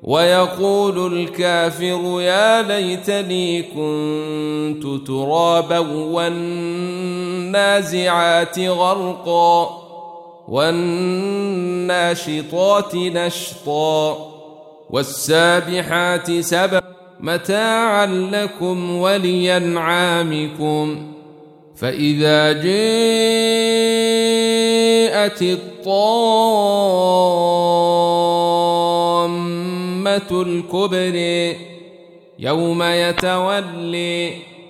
ويقول الكافر يا ليتني كنت ترابا والنازعات غرقا والناشطات نشطا والسابحات سبحا متاعا لكم ولأنعامكم. فإذا جاءت الطامة الكبرى يوم يتولي